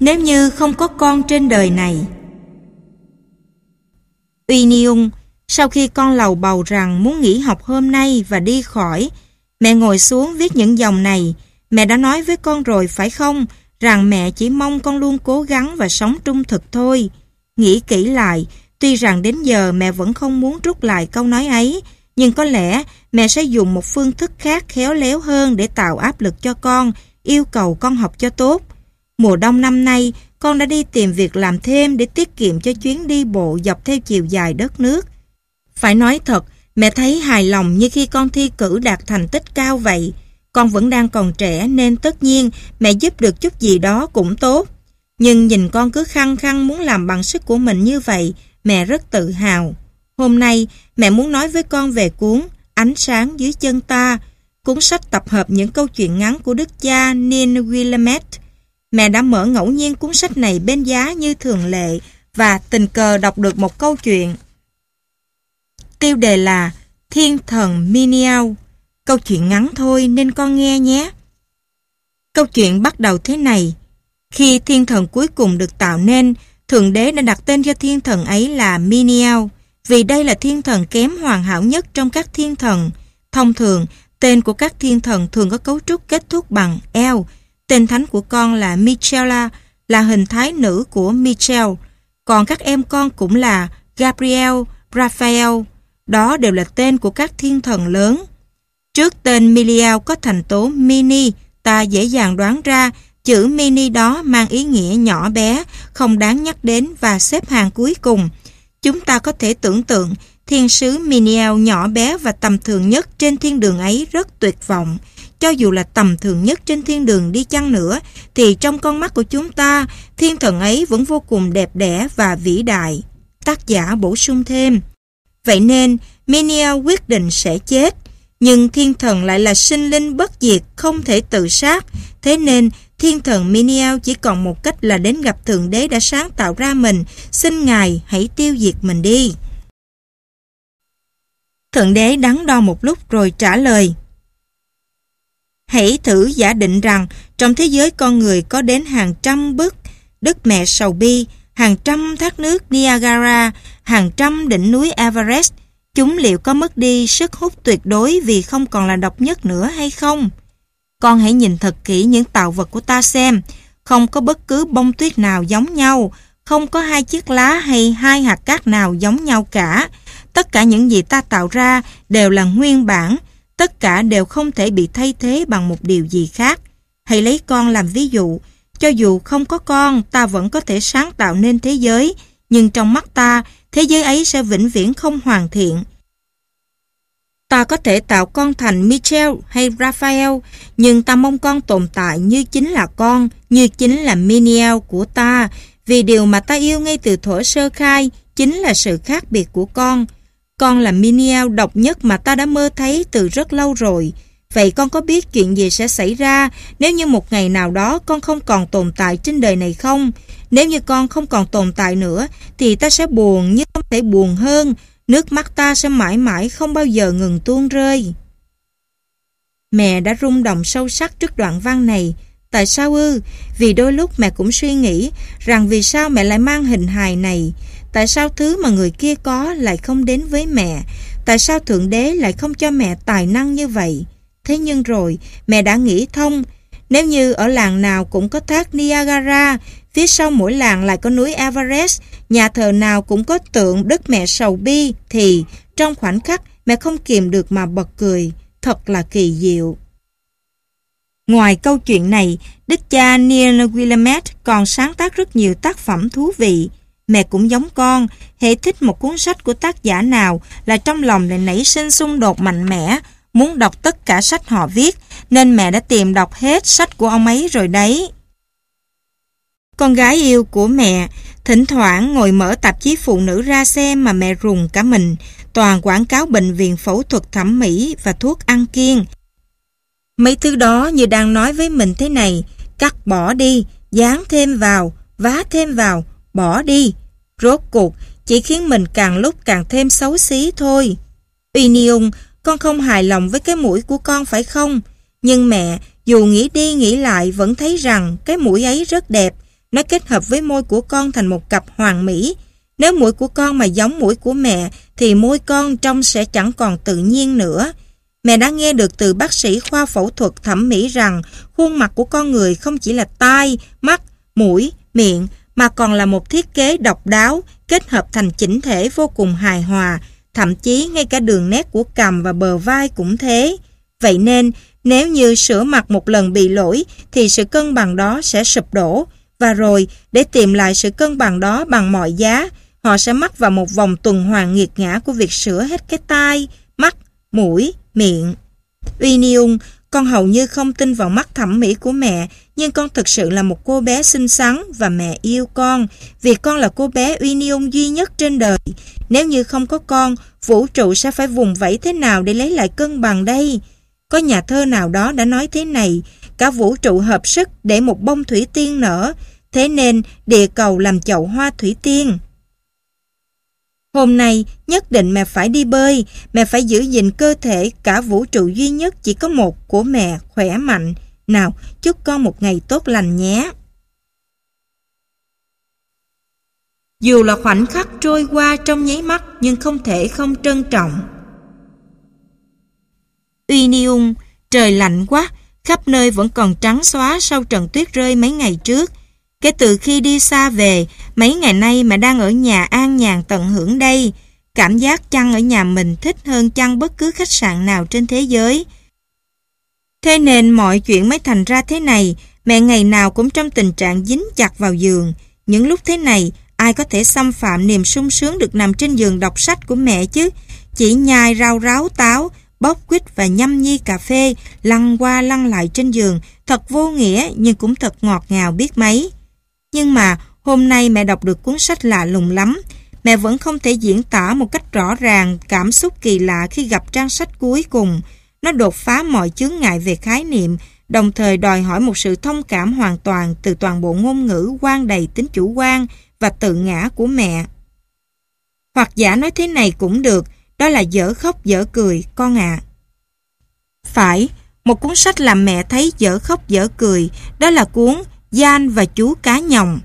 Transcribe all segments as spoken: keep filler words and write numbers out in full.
nếu như không có con trên đời này. Uy Niung, sau khi con lầu bầu rằng muốn nghỉ học hôm nay và đi khỏi, mẹ ngồi xuống viết những dòng này. Mẹ đã nói với con rồi phải không, rằng mẹ chỉ mong con luôn cố gắng và sống trung thực thôi. Nghĩ kỹ lại, tuy rằng đến giờ mẹ vẫn không muốn rút lại câu nói ấy, nhưng có lẽ mẹ sẽ dùng một phương thức khác khéo léo hơn để tạo áp lực cho con, yêu cầu con học cho tốt. Mùa đông năm nay, con đã đi tìm việc làm thêm để tiết kiệm cho chuyến đi bộ dọc theo chiều dài đất nước. Phải nói thật, mẹ thấy hài lòng như khi con thi cử đạt thành tích cao vậy. Con vẫn đang còn trẻ nên tất nhiên mẹ giúp được chút gì đó cũng tốt. Nhưng nhìn con cứ khăng khăng muốn làm bằng sức của mình như vậy, mẹ rất tự hào. Hôm nay, mẹ muốn nói với con về cuốn Ánh sáng dưới chân ta, cuốn sách tập hợp những câu chuyện ngắn của đức cha Neil Willamette. Mẹ đã mở ngẫu nhiên cuốn sách này bên giá như thường lệ và tình cờ đọc được một câu chuyện. Tiêu đề là Thiên thần Miniao. Câu chuyện ngắn thôi nên con nghe nhé. Câu chuyện bắt đầu thế này. Khi thiên thần cuối cùng được tạo nên, Thượng Đế đã đặt tên cho thiên thần ấy là Miniao, vì đây là thiên thần kém hoàn hảo nhất trong các thiên thần. Thông thường, tên của các thiên thần thường có cấu trúc kết thúc bằng eo. Tên thánh của con là Michaela, là hình thái nữ của Michael. Còn các em con cũng là Gabriel, Raphael. Đó đều là tên của các thiên thần lớn. Trước tên Miliao có thành tố mini, ta dễ dàng đoán ra chữ mini đó mang ý nghĩa nhỏ bé, không đáng nhắc đến và xếp hàng cuối cùng. Chúng ta có thể tưởng tượng thiên sứ Miniao nhỏ bé và tầm thường nhất trên thiên đường ấy rất tuyệt vọng. Cho dù là tầm thường nhất trên thiên đường đi chăng nữa, thì trong con mắt của chúng ta, thiên thần ấy vẫn vô cùng đẹp đẽ và vĩ đại. Tác giả bổ sung thêm. Vậy nên, Miniao quyết định sẽ chết. Nhưng thiên thần lại là sinh linh bất diệt, không thể tự sát. Thế nên, thiên thần Miniao chỉ còn một cách là đến gặp Thượng Đế đã sáng tạo ra mình. Xin Ngài hãy tiêu diệt mình đi. Thượng Đế đắn đo một lúc rồi trả lời. Hãy thử giả định rằng trong thế giới con người có đến hàng trăm bức Đức Mẹ Sầu Bi, hàng trăm thác nước Niagara, hàng trăm đỉnh núi Everest. Chúng liệu có mất đi sức hút tuyệt đối vì không còn là độc nhất nữa hay không? Con hãy nhìn thật kỹ những tạo vật của ta xem. Không có bất cứ bông tuyết nào giống nhau, không có hai chiếc lá hay hai hạt cát nào giống nhau cả. Tất cả những gì ta tạo ra đều là nguyên bản, tất cả đều không thể bị thay thế bằng một điều gì khác. Hãy lấy con làm ví dụ. Cho dù không có con, ta vẫn có thể sáng tạo nên thế giới, nhưng trong mắt ta, thế giới ấy sẽ vĩnh viễn không hoàn thiện. Ta có thể tạo con thành Michael hay Raphael, nhưng ta mong con tồn tại như chính là con, như chính là Miniao của ta, vì điều mà ta yêu ngay từ thuở sơ khai chính là sự khác biệt của con. Con là Miniao độc nhất mà ta đã mơ thấy từ rất lâu rồi. Vậy con có biết chuyện gì sẽ xảy ra nếu như một ngày nào đó con không còn tồn tại trên đời này không? Nếu như con không còn tồn tại nữa thì ta sẽ buồn nhưng không thể buồn hơn. Nước mắt ta sẽ mãi mãi không bao giờ ngừng tuôn rơi. Mẹ đã rung động sâu sắc trước đoạn văn này. Tại sao ư? Vì đôi lúc mẹ cũng suy nghĩ rằng vì sao mẹ lại mang hình hài này? Tại sao thứ mà người kia có lại không đến với mẹ? Tại sao Thượng Đế lại không cho mẹ tài năng như vậy? Thế nhưng rồi, mẹ đã nghĩ thông. Nếu như ở làng nào cũng có thác Niagara, phía sau mỗi làng lại có núi Everest, nhà thờ nào cũng có tượng Đức Mẹ Sầu Bi, thì trong khoảnh khắc mẹ không kìm được mà bật cười. Thật là kỳ diệu. Ngoài câu chuyện này, đức cha Neil Willamette còn sáng tác rất nhiều tác phẩm thú vị. Mẹ cũng giống con, hễ thích một cuốn sách của tác giả nào là trong lòng lại nảy sinh xung đột mạnh mẽ, muốn đọc tất cả sách họ viết, nên mẹ đã tìm đọc hết sách của ông ấy rồi đấy. Con gái yêu của mẹ thỉnh thoảng ngồi mở tạp chí phụ nữ ra xem mà mẹ rùng cả mình, toàn quảng cáo bệnh viện phẫu thuật thẩm mỹ và thuốc ăn kiêng. Mấy thứ đó như đang nói với mình thế này: cắt bỏ đi, dán thêm vào, vá thêm vào, bỏ đi. Rốt cuộc chỉ khiến mình càng lúc càng thêm xấu xí thôi. Uy Niung, con không hài lòng với cái mũi của con phải không? Nhưng mẹ, dù nghĩ đi nghĩ lại vẫn thấy rằng cái mũi ấy rất đẹp. nó kết hợp với môi của con thành một cặp hoàn mỹ. Nếu mũi của con mà giống mũi của mẹ thì môi con trông sẽ chẳng còn tự nhiên nữa. Mẹ đã nghe được từ bác sĩ khoa phẫu thuật thẩm mỹ rằng khuôn mặt của con người không chỉ là tai, mắt, mũi, miệng mà còn là một thiết kế độc đáo kết hợp thành chỉnh thể vô cùng hài hòa, thậm chí ngay cả đường nét của cằm và bờ vai cũng thế. Vậy nên nếu như sửa mặt một lần bị lỗi thì sự cân bằng đó sẽ sụp đổ, và rồi để tìm lại sự cân bằng đó bằng mọi giá, họ sẽ mắc vào một vòng tuần hoàn nghiệt ngã của việc sửa hết cái tai, mắt, mũi, miệng. Uy Niung, con hầu như không tin vào mắt thẩm mỹ của mẹ, nhưng con thực sự là một cô bé xinh xắn và mẹ yêu con, vì con là cô bé Uy Niung duy nhất trên đời. Nếu như không có con, vũ trụ sẽ phải vùng vẫy thế nào để lấy lại cân bằng đây? Có nhà thơ nào đó đã nói thế này: cả vũ trụ hợp sức để một bông thủy tiên nở, thế nên địa cầu làm chậu hoa thủy tiên. Hôm nay nhất định mẹ phải đi bơi, mẹ phải giữ gìn cơ thể, cả vũ trụ duy nhất chỉ có một của mẹ khỏe mạnh. Nào, chúc con một ngày tốt lành nhé. Dù là khoảnh khắc trôi qua trong nháy mắt nhưng không thể không trân trọng. Uy Niung, trời lạnh quá, khắp nơi vẫn còn trắng xóa sau trận tuyết rơi mấy ngày trước. Kể từ khi đi xa về, mấy ngày nay mẹ đang ở nhà an nhàn tận hưởng đây. Cảm giác chăn ở nhà mình thích hơn chăn bất cứ khách sạn nào trên thế giới. Thế nên mọi chuyện mới thành ra thế này. Mẹ ngày nào cũng trong tình trạng dính chặt vào giường. Những lúc thế này, ai có thể xâm phạm niềm sung sướng được nằm trên giường đọc sách của mẹ chứ? Chỉ nhai rau ráo táo, bóc quýt và nhâm nhi cà phê, lăn qua lăn lại trên giường, thật vô nghĩa nhưng cũng thật ngọt ngào biết mấy. Nhưng mà hôm nay mẹ đọc được cuốn sách lạ lùng lắm. Mẹ vẫn không thể diễn tả một cách rõ ràng cảm xúc kỳ lạ khi gặp trang sách cuối cùng. Nó đột phá mọi chướng ngại về khái niệm, đồng thời đòi hỏi một sự thông cảm hoàn toàn từ toàn bộ ngôn ngữ quan đầy tính chủ quan và tự ngã của mẹ. Hoặc giả nói thế này cũng được, đó là dở khóc dở cười, con ạ. À. Phải, một cuốn sách làm mẹ thấy dở khóc dở cười, đó là cuốn Gian và chú cá nhồng.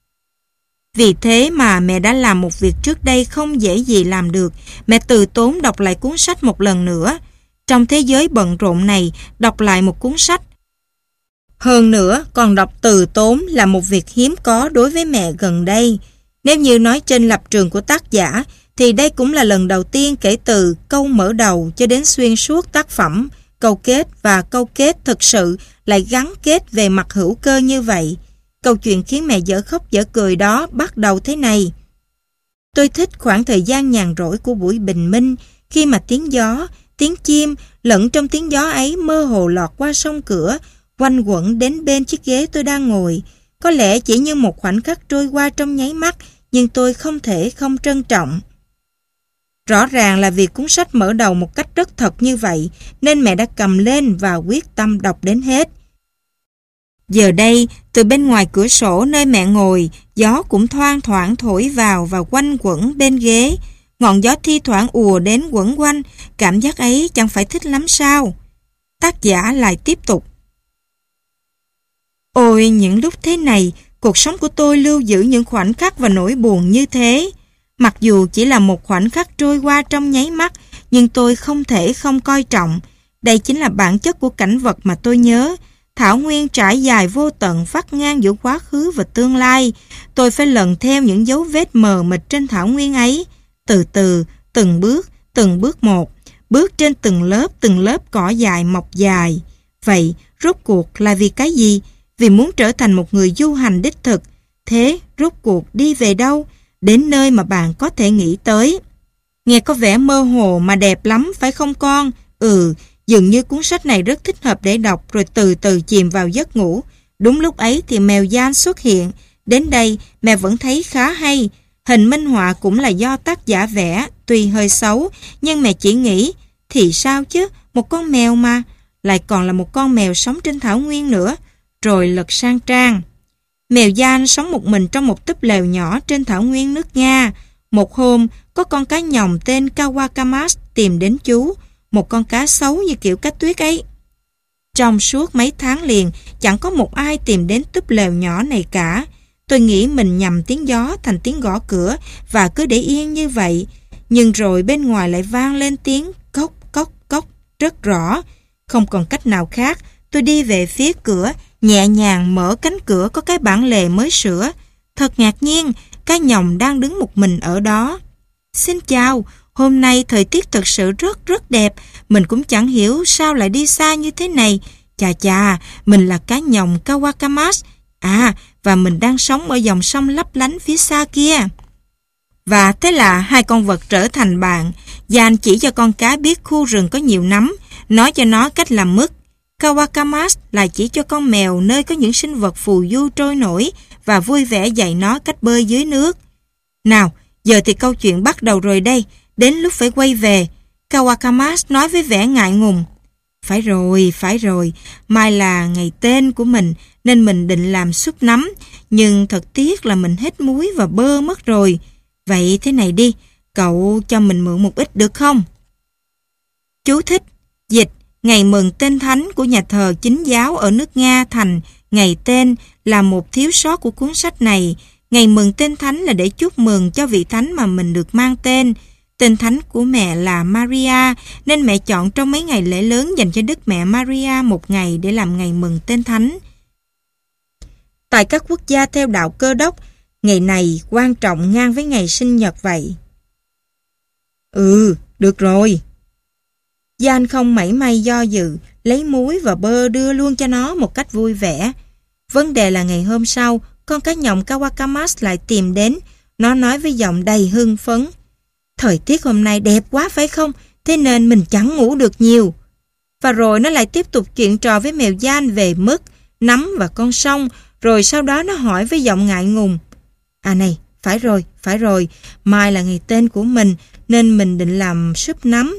Vì thế mà mẹ đã làm một việc trước đây không dễ gì làm được. Mẹ từ tốn đọc lại cuốn sách một lần nữa. Trong thế giới bận rộn này, đọc lại một cuốn sách, hơn nữa còn đọc từ tốn, là một việc hiếm có đối với mẹ gần đây. Nếu như nói trên lập trường của tác giả, thì đây cũng là lần đầu tiên kể từ câu mở đầu cho đến xuyên suốt tác phẩm, câu kết và câu kết thực sự lại gắn kết về mặt hữu cơ như vậy. Câu chuyện khiến mẹ dở khóc dở cười đó bắt đầu thế này. Tôi thích khoảng thời gian nhàn rỗi của buổi bình minh, khi mà tiếng gió, tiếng chim lẫn trong tiếng gió ấy mơ hồ lọt qua song cửa, quanh quẩn đến bên chiếc ghế tôi đang ngồi. Có lẽ chỉ như một khoảnh khắc trôi qua trong nháy mắt, nhưng tôi không thể không trân trọng. Rõ ràng là vì cuốn sách mở đầu một cách rất thật như vậy, nên mẹ đã cầm lên và quyết tâm đọc đến hết. Giờ đây, từ bên ngoài cửa sổ nơi mẹ ngồi, gió cũng thoang thoảng thổi vào và quanh quẩn bên ghế. Ngọn gió thi thoảng ùa đến quẩn quanh, cảm giác ấy chẳng phải thích lắm sao? Tác giả lại tiếp tục. Ôi, những lúc thế này, cuộc sống của tôi lưu giữ những khoảnh khắc và nỗi buồn như thế. Mặc dù chỉ là một khoảnh khắc trôi qua trong nháy mắt, nhưng tôi không thể không coi trọng. Đây chính là bản chất của cảnh vật mà tôi nhớ. Thảo nguyên trải dài vô tận vắt ngang giữa quá khứ và tương lai. Tôi phải lần theo những dấu vết mờ mịt trên thảo nguyên ấy. Từ từ, từng bước, từng bước một. Bước trên từng lớp, từng lớp cỏ dài mọc dài. Vậy, rốt cuộc là vì cái gì? Vì muốn trở thành một người du hành đích thực. Thế, rốt cuộc đi về đâu? Đến nơi mà bạn có thể nghĩ tới. Nghe có vẻ mơ hồ mà đẹp lắm, phải không con? Ừ, dường như cuốn sách này rất thích hợp để đọc rồi từ từ chìm vào giấc ngủ. Đúng lúc ấy thì mèo Gian xuất hiện. Đến đây, mẹ vẫn thấy khá hay. Hình minh họa cũng là do tác giả vẽ, tuy hơi xấu, nhưng mẹ chỉ nghĩ, thì sao chứ, một con mèo mà, lại còn là một con mèo sống trên thảo nguyên nữa. Rồi lật sang trang. Mèo Gian sống một mình trong một túp lều nhỏ trên thảo nguyên nước Nga. Một hôm, có con cá nhồng tên Kawakamas tìm đến chú, một con cá xấu như kiểu cá tuyết ấy. Trong suốt mấy tháng liền, chẳng có một ai tìm đến túp lều nhỏ này cả. Tôi nghĩ mình nhầm tiếng gió thành tiếng gõ cửa và cứ để yên như vậy. Nhưng rồi bên ngoài lại vang lên tiếng cốc cốc cốc rất rõ. Không còn cách nào khác, tôi đi về phía cửa, nhẹ nhàng mở cánh cửa có cái bản lề mới sửa. Thật ngạc nhiên, cái nhồng đang đứng một mình ở đó. Xin chào, hôm nay thời tiết thật sự rất rất đẹp. Mình cũng chẳng hiểu sao lại đi xa như thế này. Chà chà, mình là cá nhồng Kawakamas. À, và mình đang sống ở dòng sông lấp lánh phía xa kia. Và thế là hai con vật trở thành bạn. Jan chỉ cho con cá biết khu rừng có nhiều nấm, nói cho nó cách làm mứt. Kawakamas lại chỉ cho con mèo nơi có những sinh vật phù du trôi nổi và vui vẻ dạy nó cách bơi dưới nước. Nào, giờ thì câu chuyện bắt đầu rồi đây, đến lúc phải quay về. Kawakamas nói với vẻ ngại ngùng. Phải rồi, phải rồi, mai là ngày tên của mình nên mình định làm súp nấm, nhưng thật tiếc là mình hết muối và bơ mất rồi. Vậy thế này đi, cậu cho mình mượn một ít được không? Chú thích, dịch, ngày mừng tên thánh của nhà thờ Chính giáo ở nước Nga thành ngày tên là một thiếu sót của cuốn sách này. Ngày mừng tên thánh là để chúc mừng cho vị thánh mà mình được mang tên. Tên thánh của mẹ là Maria, nên mẹ chọn trong mấy ngày lễ lớn dành cho Đức Mẹ Maria một ngày để làm ngày mừng tên thánh. Tại các quốc gia theo đạo Cơ đốc, ngày này quan trọng ngang với ngày sinh nhật vậy. Ừ, được rồi. Jan không mảy may do dự, lấy muối và bơ đưa luôn cho nó một cách vui vẻ. Vấn đề là ngày hôm sau, con cá nhồng Kawakamas lại tìm đến. Nó nói với giọng đầy hưng phấn. Thời tiết hôm nay đẹp quá phải không? Thế nên mình chẳng ngủ được nhiều. Và rồi nó lại tiếp tục chuyện trò với mèo Jan về mứt, nấm và con sông. Rồi sau đó nó hỏi với giọng ngại ngùng. À này, phải rồi, phải rồi. Mai là ngày tên của mình nên mình định làm súp nấm.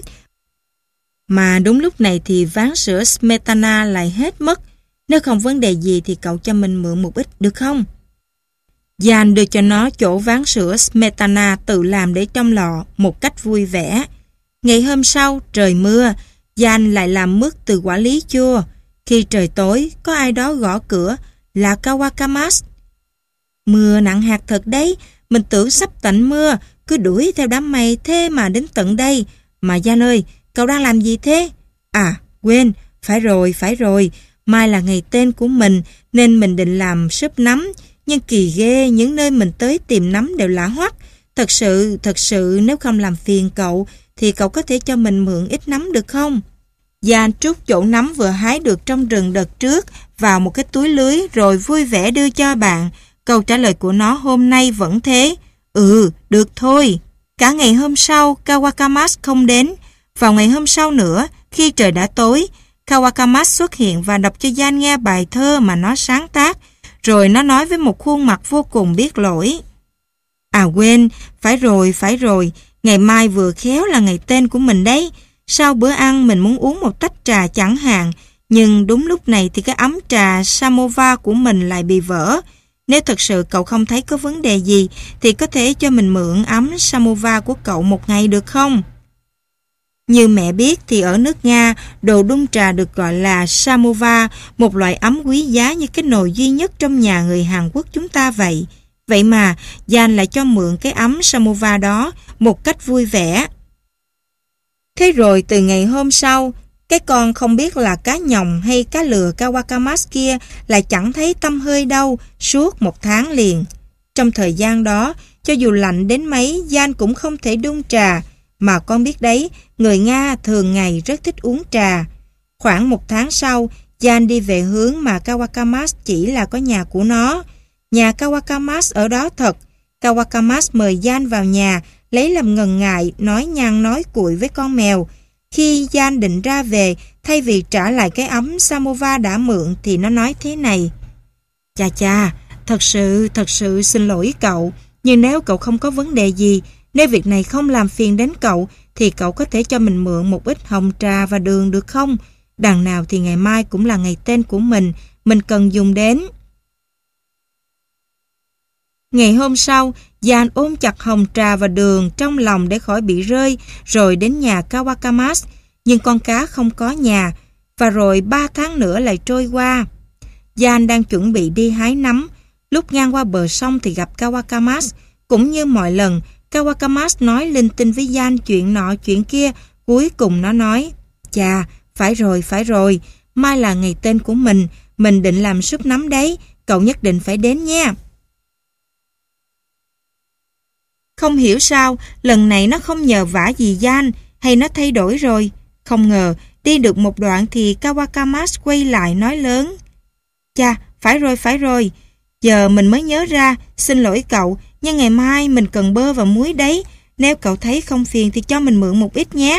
Mà đúng lúc này thì ván sữa Smetana lại hết mất. Nếu không vấn đề gì thì cậu cho mình mượn một ít được không? Jan đưa cho nó chỗ ván sữa Smetana tự làm để trong lọ một cách vui vẻ. Ngày hôm sau, trời mưa, Jan lại làm mứt từ quả lý chua. Khi trời tối, có ai đó gõ cửa, là Kawakamas. Mưa nặng hạt thật đấy, mình tưởng sắp tạnh mưa, cứ đuổi theo đám mây thế mà đến tận đây. Mà Jan ơi, cậu đang làm gì thế? À, quên, phải rồi, phải rồi, mai là ngày tên của mình nên mình định làm súp nấm. Nhưng kỳ ghê, những nơi mình tới tìm nấm đều lạ hoắc. Thật sự, thật sự nếu không làm phiền cậu thì cậu có thể cho mình mượn ít nấm được không? Jan trút chỗ nấm vừa hái được trong rừng đợt trước vào một cái túi lưới rồi vui vẻ đưa cho bạn. Câu trả lời của nó hôm nay vẫn thế. Ừ, được thôi. Cả ngày hôm sau, Kawakamas không đến. Vào ngày hôm sau nữa, khi trời đã tối, Kawakamas xuất hiện và đọc cho Jan nghe bài thơ mà nó sáng tác. Rồi nó nói với một khuôn mặt vô cùng biết lỗi. À quên, phải rồi, phải rồi, ngày mai vừa khéo là ngày tên của mình đấy. Sau bữa ăn mình muốn uống một tách trà chẳng hạn, nhưng đúng lúc này thì cái ấm trà samovar của mình lại bị vỡ. Nếu thật sự cậu không thấy có vấn đề gì, thì có thể cho mình mượn ấm samovar của cậu một ngày được không? Như mẹ biết thì ở nước Nga, đồ đun trà được gọi là samovar, một loại ấm quý giá như cái nồi duy nhất trong nhà người Hàn Quốc chúng ta vậy. Vậy mà, Jan lại cho mượn cái ấm samovar đó một cách vui vẻ. Thế rồi từ ngày hôm sau, cái con không biết là cá nhồng hay cá lừa Kawakamas kia lại chẳng thấy tăm hơi đâu suốt một tháng liền. Trong thời gian đó, cho dù lạnh đến mấy, Jan cũng không thể đun trà. Mà con biết đấy, người Nga thường ngày rất thích uống trà. Khoảng một tháng sau, Jan đi về hướng mà Kawakamas chỉ là có nhà của nó. Nhà Kawakamas ở đó thật. Kawakamas mời Jan vào nhà, lấy làm ngần ngại, nói nhăng nói cuội với con mèo. Khi Jan định ra về, thay vì trả lại cái ấm samovar đã mượn thì nó nói thế này. Chà chà, thật sự, thật sự xin lỗi cậu. Nhưng nếu cậu không có vấn đề gì, nếu việc này không làm phiền đến cậu, thì cậu có thể cho mình mượn một ít hồng trà và đường được không? Đằng nào thì ngày mai cũng là ngày tên của mình, mình cần dùng đến. Ngày hôm sau, Jan ôm chặt hồng trà và đường trong lòng để khỏi bị rơi, rồi đến nhà Kawakamas. Nhưng con cá không có nhà, và rồi ba tháng nữa lại trôi qua. Jan đang chuẩn bị đi hái nấm. Lúc ngang qua bờ sông thì gặp Kawakamas. Cũng như mọi lần, Kawakamas nói linh tinh với Jan chuyện nọ chuyện kia. Cuối cùng nó nói, chà, phải rồi, phải rồi, mai là ngày tên của mình, mình định làm súp nấm đấy, cậu nhất định phải đến nha. Không hiểu sao, lần này nó không nhờ vả gì Jan, hay nó thay đổi rồi. Không ngờ, đi được một đoạn thì Kawakamas quay lại nói lớn. Chà, phải rồi, phải rồi, giờ mình mới nhớ ra, xin lỗi cậu, nhưng ngày mai mình cần bơ và muối đấy, nếu cậu thấy không phiền thì cho mình mượn một ít nhé.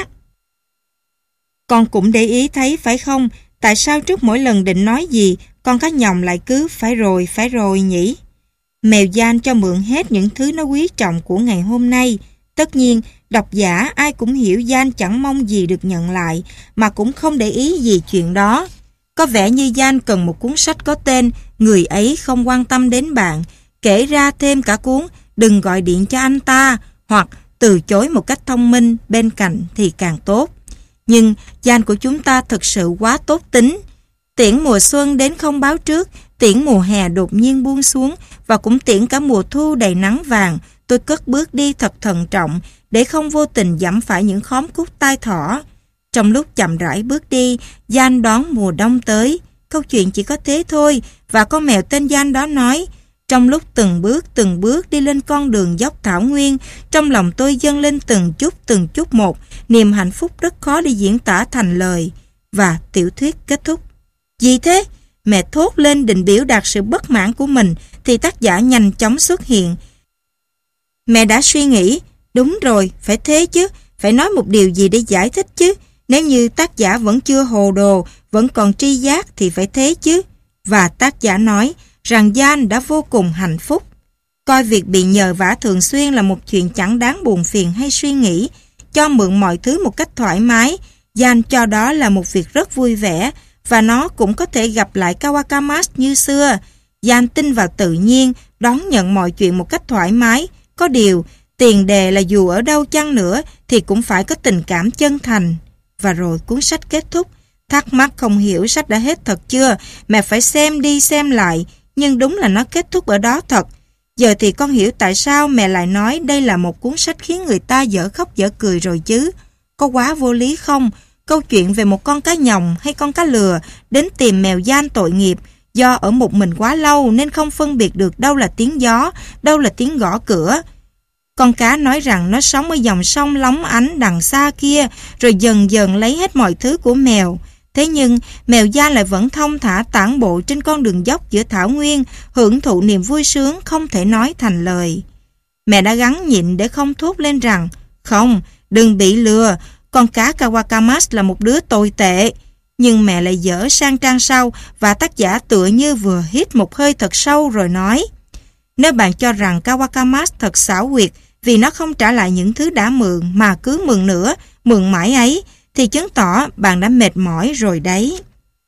Con cũng để ý thấy phải không, tại sao trước mỗi lần định nói gì, con cá nhồng lại cứ phải rồi, phải rồi nhỉ? Mèo Jan cho mượn hết những thứ nó quý trọng của ngày hôm nay. Tất nhiên, độc giả ai cũng hiểu Jan chẳng mong gì được nhận lại, mà cũng không để ý gì chuyện đó. Có vẻ như Jan cần một cuốn sách có tên Người ấy không quan tâm đến bạn, kể ra thêm cả cuốn Đừng gọi điện cho anh ta, hoặc Từ chối một cách thông minh bên cạnh thì càng tốt. Nhưng Jan của chúng ta thực sự quá tốt tính. Tiễn mùa xuân đến không báo trước, tiễn mùa hè đột nhiên buông xuống, và cũng tiễn cả mùa thu đầy nắng vàng. Tôi cất bước đi thật thận trọng để không vô tình giẫm phải những khóm cúc tai thỏ. Trong lúc chậm rãi bước đi, Jan đón mùa đông tới. Câu chuyện chỉ có thế thôi, và con mèo tên Jan đó nói, trong lúc từng bước từng bước đi lên con đường dốc thảo nguyên, trong lòng tôi dâng lên từng chút từng chút một, niềm hạnh phúc rất khó để diễn tả thành lời. Và tiểu thuyết kết thúc. Gì thế? Mẹ thốt lên định biểu đạt sự bất mãn của mình, thì tác giả nhanh chóng xuất hiện. Mẹ đã suy nghĩ, đúng rồi, phải thế chứ, phải nói một điều gì để giải thích chứ. Nếu như tác giả vẫn chưa hồ đồ, vẫn còn tri giác thì phải thế chứ. Và tác giả nói rằng Jan đã vô cùng hạnh phúc. Coi việc bị nhờ vả thường xuyên là một chuyện chẳng đáng buồn phiền hay suy nghĩ. Cho mượn mọi thứ một cách thoải mái, Jan cho đó là một việc rất vui vẻ, và nó cũng có thể gặp lại Kawakamas như xưa. Jan tin vào tự nhiên, đón nhận mọi chuyện một cách thoải mái. Có điều, tiền đề là dù ở đâu chăng nữa thì cũng phải có tình cảm chân thành. Và rồi cuốn sách kết thúc. Thắc mắc không hiểu sách đã hết thật chưa? Mẹ phải xem đi xem lại. Nhưng đúng là nó kết thúc ở đó thật. Giờ thì con hiểu tại sao mẹ lại nói đây là một cuốn sách khiến người ta dở khóc dở cười rồi chứ. Có quá vô lý không? Câu chuyện về một con cá nhồng hay con cá lừa đến tìm mèo Jan tội nghiệp, do ở một mình quá lâu nên không phân biệt được đâu là tiếng gió, đâu là tiếng gõ cửa. Con cá nói rằng nó sống ở dòng sông lóng ánh đằng xa kia, rồi dần dần lấy hết mọi thứ của mèo. Thế nhưng, mèo Jan lại vẫn thong thả tản bộ trên con đường dốc giữa thảo nguyên, hưởng thụ niềm vui sướng không thể nói thành lời. Mẹ đã gắng nhịn để không thốt lên rằng, không, đừng bị lừa, con cá Kawakamas là một đứa tồi tệ. Nhưng mẹ lại dở sang trang sau, và tác giả tựa như vừa hít một hơi thật sâu rồi nói, nếu bạn cho rằng Kawakamas thật xảo quyệt vì nó không trả lại những thứ đã mượn mà cứ mượn nữa, mượn mãi ấy, thì chứng tỏ bạn đã mệt mỏi rồi đấy.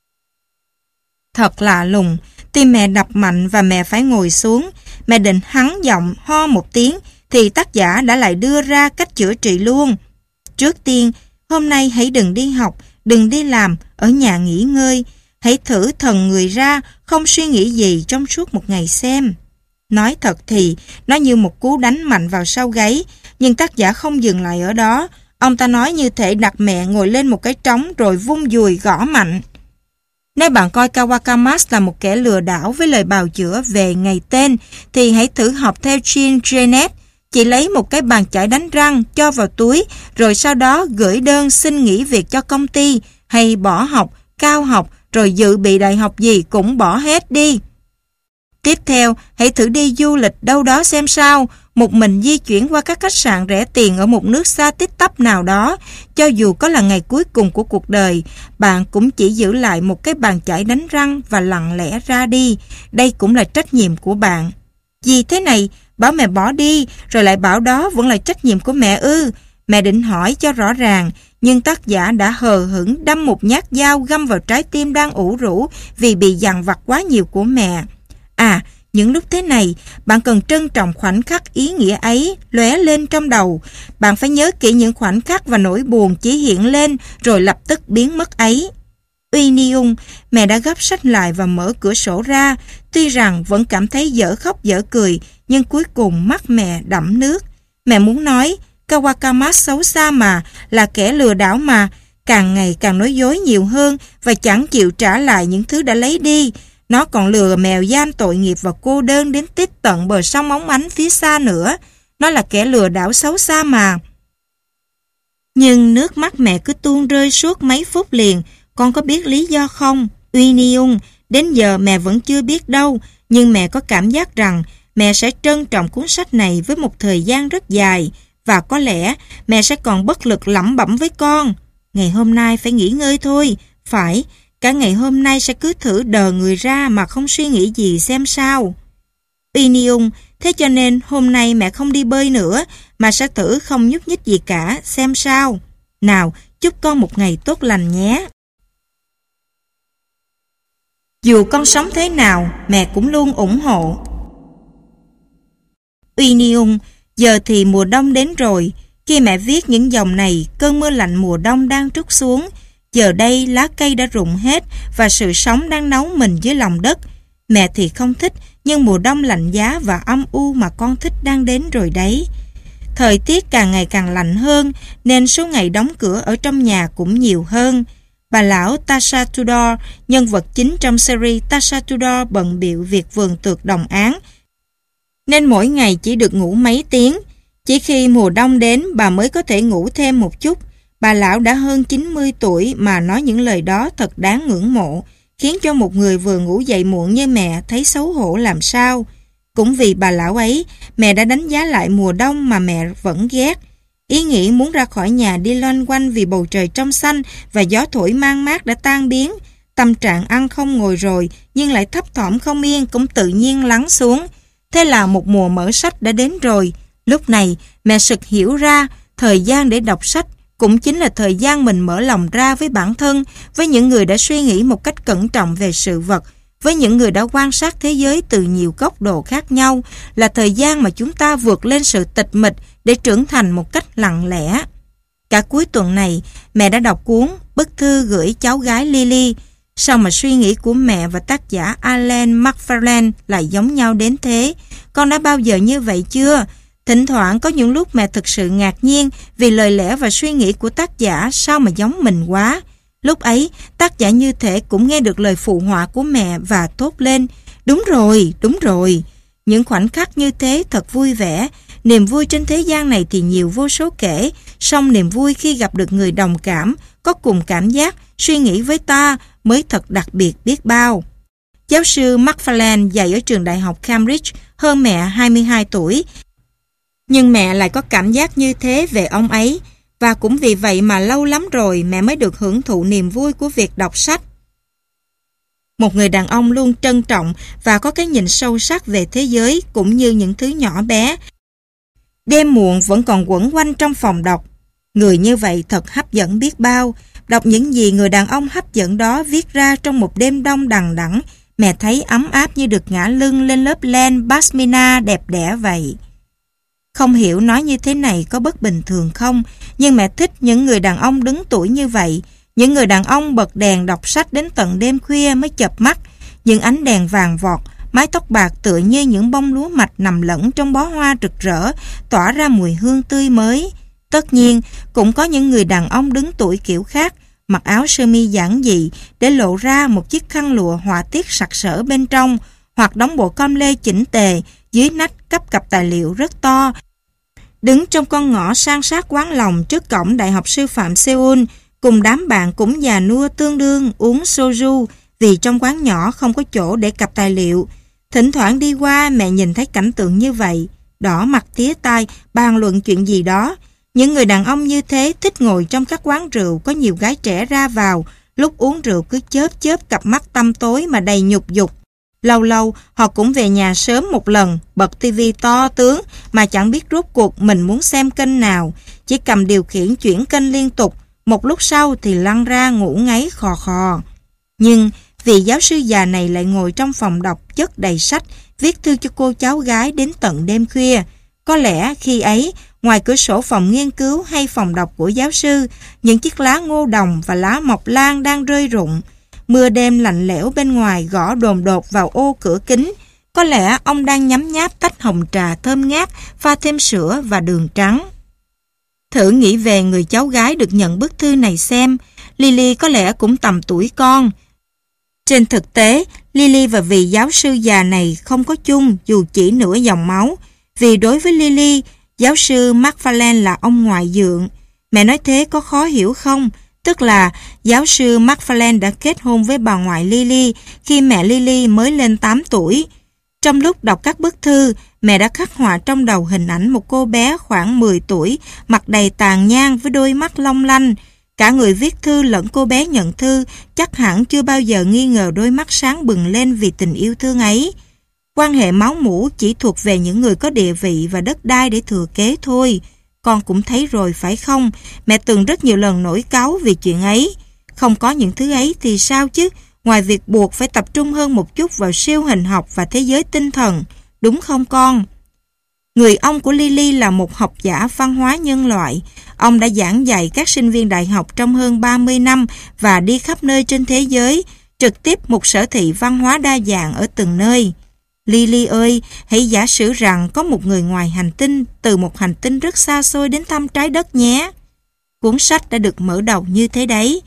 Thật lạ lùng, tim mẹ đập mạnh và mẹ phải ngồi xuống. Mẹ định hắng giọng ho một tiếng thì tác giả đã lại đưa ra cách chữa trị luôn. Trước tiên, hôm nay hãy đừng đi học, đừng đi làm, ở nhà nghỉ ngơi. Hãy thử thần người ra, không suy nghĩ gì trong suốt một ngày xem. Nói thật thì, nó như một cú đánh mạnh vào sau gáy, nhưng tác giả không dừng lại ở đó. Ông ta nói như thể đặt mẹ ngồi lên một cái trống rồi vung dùi gõ mạnh. Nếu bạn coi Kawakamas là một kẻ lừa đảo với lời bào chữa về ngày tên, thì hãy thử học theo Jean Genet. Chị lấy một cái bàn chải đánh răng cho vào túi, rồi sau đó gửi đơn xin nghỉ việc cho công ty, hay bỏ học, cao học, rồi dự bị đại học gì cũng bỏ hết đi. Tiếp theo, hãy thử đi du lịch đâu đó xem sao, một mình di chuyển qua các khách sạn rẻ tiền ở một nước xa tít tắp nào đó. Cho dù có là ngày cuối cùng của cuộc đời, bạn cũng chỉ giữ lại một cái bàn chải đánh răng và lặng lẽ ra đi. Đây cũng là trách nhiệm của bạn. Gì thế này? Bảo mẹ bỏ đi, rồi lại bảo đó vẫn là trách nhiệm của mẹ ư? Mẹ định hỏi cho rõ ràng, nhưng tác giả đã hờ hững đâm một nhát dao găm vào trái tim đang ủ rũ vì bị dằn vặt quá nhiều của mẹ. À, những lúc thế này, bạn cần trân trọng khoảnh khắc ý nghĩa ấy lóe lên trong đầu. Bạn phải nhớ kỹ những khoảnh khắc và nỗi buồn chỉ hiện lên rồi lập tức biến mất ấy. Uy Ni-ung, mẹ đã gấp sách lại và mở cửa sổ ra, tuy rằng vẫn cảm thấy dở khóc dở cười, nhưng cuối cùng mắt mẹ đẫm nước. Mẹ muốn nói, Kawakamas xấu xa mà, là kẻ lừa đảo mà, càng ngày càng nói dối nhiều hơn và chẳng chịu trả lại những thứ đã lấy đi. Nó còn lừa mèo gian tội nghiệp và cô đơn đến tít tận bờ sông óng ánh phía xa nữa. Nó là kẻ lừa đảo xấu xa mà. Nhưng nước mắt mẹ cứ tuôn rơi suốt mấy phút liền. Con có biết lý do không? Uy Ni-ung, đến giờ mẹ vẫn chưa biết đâu, nhưng mẹ có cảm giác rằng mẹ sẽ trân trọng cuốn sách này với một thời gian rất dài, và có lẽ mẹ sẽ còn bất lực lẩm bẩm với con. Ngày hôm nay phải nghỉ ngơi thôi. Phải, cả ngày hôm nay sẽ cứ thử đờ người ra mà không suy nghĩ gì xem sao. Uy Ni-ung, thế cho nên hôm nay mẹ không đi bơi nữa, mà sẽ thử không nhúc nhích gì cả, xem sao. Nào, chúc con một ngày tốt lành nhé. Dù con sống thế nào, mẹ cũng luôn ủng hộ. Uy Ni-ung, giờ thì mùa đông đến rồi. Khi mẹ viết những dòng này, cơn mưa lạnh mùa đông đang trút xuống. Giờ đây lá cây đã rụng hết và sự sống đang nấu mình dưới lòng đất. Mẹ thì không thích, nhưng mùa đông lạnh giá và âm u mà con thích đang đến rồi đấy. Thời tiết càng ngày càng lạnh hơn, nên số ngày đóng cửa ở trong nhà cũng nhiều hơn. Bà lão Tasha Tudor, nhân vật chính trong series Tasha Tudor bận bịu việc vườn tược đồng án, nên mỗi ngày chỉ được ngủ mấy tiếng. Chỉ khi mùa đông đến, bà mới có thể ngủ thêm một chút. Bà lão đã hơn chín mươi tuổi mà nói những lời đó thật đáng ngưỡng mộ, khiến cho một người vừa ngủ dậy muộn như mẹ thấy xấu hổ làm sao. Cũng vì bà lão ấy, mẹ đã đánh giá lại mùa đông mà mẹ vẫn ghét. Ý nghĩ muốn ra khỏi nhà đi loanh quanh vì bầu trời trong xanh và gió thổi mang mát đã tan biến. Tâm trạng ăn không ngồi rồi nhưng lại thấp thỏm không yên cũng tự nhiên lắng xuống. Thế là một mùa mở sách đã đến rồi. Lúc này mẹ sực hiểu ra thời gian để đọc sách cũng chính là thời gian mình mở lòng ra với bản thân, với những người đã suy nghĩ một cách cẩn trọng về sự vật, với những người đã quan sát thế giới từ nhiều góc độ khác nhau, là thời gian mà chúng ta vượt lên sự tịch mịch để trưởng thành một cách lặng lẽ. Cả cuối tuần này, mẹ đã đọc cuốn Bức thư gửi cháu gái Lily. Sao mà suy nghĩ của mẹ và tác giả Alan McFarlane lại giống nhau đến thế? Con đã bao giờ như vậy chưa? Thỉnh thoảng có những lúc mẹ thực sự ngạc nhiên vì lời lẽ và suy nghĩ của tác giả sao mà giống mình quá. Lúc ấy, tác giả như thể cũng nghe được lời phụ họa của mẹ và thốt lên: đúng rồi, đúng rồi. Những khoảnh khắc như thế thật vui vẻ. Niềm vui trên thế gian này thì nhiều vô số kể, song niềm vui khi gặp được người đồng cảm, có cùng cảm giác, suy nghĩ với ta mới thật đặc biệt biết bao. Giáo sư McFarlane dạy ở trường đại học Cambridge, hơn mẹ hai mươi hai tuổi. Nhưng mẹ lại có cảm giác như thế về ông ấy, và cũng vì vậy mà lâu lắm rồi mẹ mới được hưởng thụ niềm vui của việc đọc sách. Một người đàn ông luôn trân trọng và có cái nhìn sâu sắc về thế giới cũng như những thứ nhỏ bé. Đêm muộn vẫn còn quẩn quanh trong phòng đọc. Người như vậy thật hấp dẫn biết bao. Đọc những gì người đàn ông hấp dẫn đó viết ra trong một đêm đông đằng đẵng, mẹ thấy ấm áp như được ngả lưng lên lớp len pashmina đẹp đẽ vậy. Không hiểu nói như thế này có bất bình thường không, nhưng mẹ thích những người đàn ông đứng tuổi như vậy. Những người đàn ông bật đèn đọc sách đến tận đêm khuya mới chợp mắt. Những ánh đèn vàng vọt, mái tóc bạc tựa như những bông lúa mạch nằm lẫn trong bó hoa rực rỡ, tỏa ra mùi hương tươi mới. Tất nhiên, cũng có những người đàn ông đứng tuổi kiểu khác, mặc áo sơ mi giản dị để lộ ra một chiếc khăn lụa họa tiết sặc sỡ bên trong, hoặc đóng bộ com lê chỉnh tề, dưới nách cắp cặp tài liệu rất to. Đứng trong con ngõ san sát quán lòng trước cổng Đại học Sư phạm Seoul, cùng đám bạn cũng già nua tương đương uống soju vì trong quán nhỏ không có chỗ để cặp tài liệu. Thỉnh thoảng đi qua mẹ nhìn thấy cảnh tượng như vậy, đỏ mặt tía tai, bàn luận chuyện gì đó. Những người đàn ông như thế thích ngồi trong các quán rượu có nhiều gái trẻ ra vào, lúc uống rượu cứ chớp chớp cặp mắt tăm tối mà đầy nhục dục. Lâu lâu họ cũng về nhà sớm một lần, bật tivi to tướng mà chẳng biết rốt cuộc mình muốn xem kênh nào, chỉ cầm điều khiển chuyển kênh liên tục, một lúc sau thì lăn ra ngủ ngáy khò khò. Nhưng vị giáo sư già này lại ngồi trong phòng đọc chất đầy sách, viết thư cho cô cháu gái đến tận đêm khuya. Có lẽ khi ấy, ngoài cửa sổ phòng nghiên cứu hay phòng đọc của giáo sư, những chiếc lá ngô đồng và lá mộc lan đang rơi rụng. Mưa đêm lạnh lẽo bên ngoài gõ đồn đột vào ô cửa kính. Có lẽ ông đang nhấm nháp tách hồng trà thơm ngát, pha thêm sữa và đường trắng. Thử nghĩ về người cháu gái được nhận bức thư này xem. Lily có lẽ cũng tầm tuổi con. Trên thực tế, Lily và vị giáo sư già này không có chung dù chỉ nửa dòng máu. Vì đối với Lily, giáo sư McFarlane là ông ngoại dượng. Mẹ nói thế có khó hiểu không? Tức là giáo sư McFarlane đã kết hôn với bà ngoại Lily khi mẹ Lily mới lên tám tuổi. Trong lúc đọc các bức thư, mẹ đã khắc họa trong đầu hình ảnh một cô bé khoảng mười tuổi, mặt đầy tàn nhang với đôi mắt long lanh. Cả người viết thư lẫn cô bé nhận thư chắc hẳn chưa bao giờ nghi ngờ đôi mắt sáng bừng lên vì tình yêu thương ấy. Quan hệ máu mủ chỉ thuộc về những người có địa vị và đất đai để thừa kế thôi. Con cũng thấy rồi phải không? Mẹ từng rất nhiều lần nổi cáu vì chuyện ấy. Không có những thứ ấy thì sao chứ? Ngoài việc buộc phải tập trung hơn một chút vào siêu hình học và thế giới tinh thần. Đúng không con? Người ông của Lily là một học giả văn hóa nhân loại. Ông đã giảng dạy các sinh viên đại học trong hơn ba mươi năm và đi khắp nơi trên thế giới, trực tiếp một sở thị văn hóa đa dạng ở từng nơi. Lily ơi, hãy giả sử rằng có một người ngoài hành tinh từ một hành tinh rất xa xôi đến thăm trái đất nhé. Cuốn sách đã được mở đầu như thế đấy.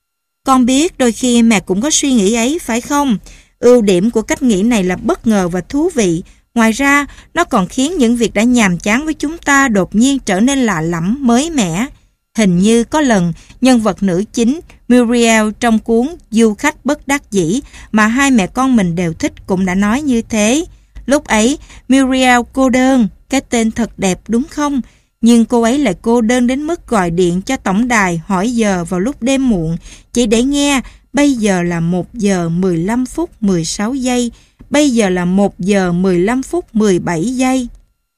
Con biết đôi khi mẹ cũng có suy nghĩ ấy phải không? Ưu điểm của cách nghĩ này là bất ngờ và thú vị. Ngoài ra, nó còn khiến những việc đã nhàm chán với chúng ta đột nhiên trở nên lạ lẫm, mới mẻ. Hình như có lần, nhân vật nữ chính Muriel trong cuốn Du khách bất đắc dĩ mà hai mẹ con mình đều thích cũng đã nói như thế. Lúc ấy, Muriel cô đơn, cái tên thật đẹp đúng không? Nhưng cô ấy lại cô đơn đến mức gọi điện cho tổng đài hỏi giờ vào lúc đêm muộn, chỉ để nghe bây giờ là một giờ mười lăm phút mười sáu giây, bây giờ là một giờ mười lăm phút mười bảy giây.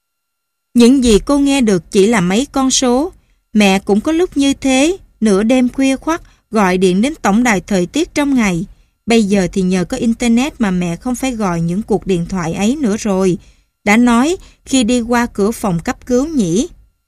Những gì cô nghe được chỉ là mấy con số. Mẹ cũng có lúc như thế, nửa đêm khuya khoắt gọi điện đến tổng đài thời tiết trong ngày. Bây giờ thì nhờ có internet mà mẹ không phải gọi những cuộc điện thoại ấy nữa rồi. Đã nói khi đi qua cửa phòng cấp cứu nhỉ?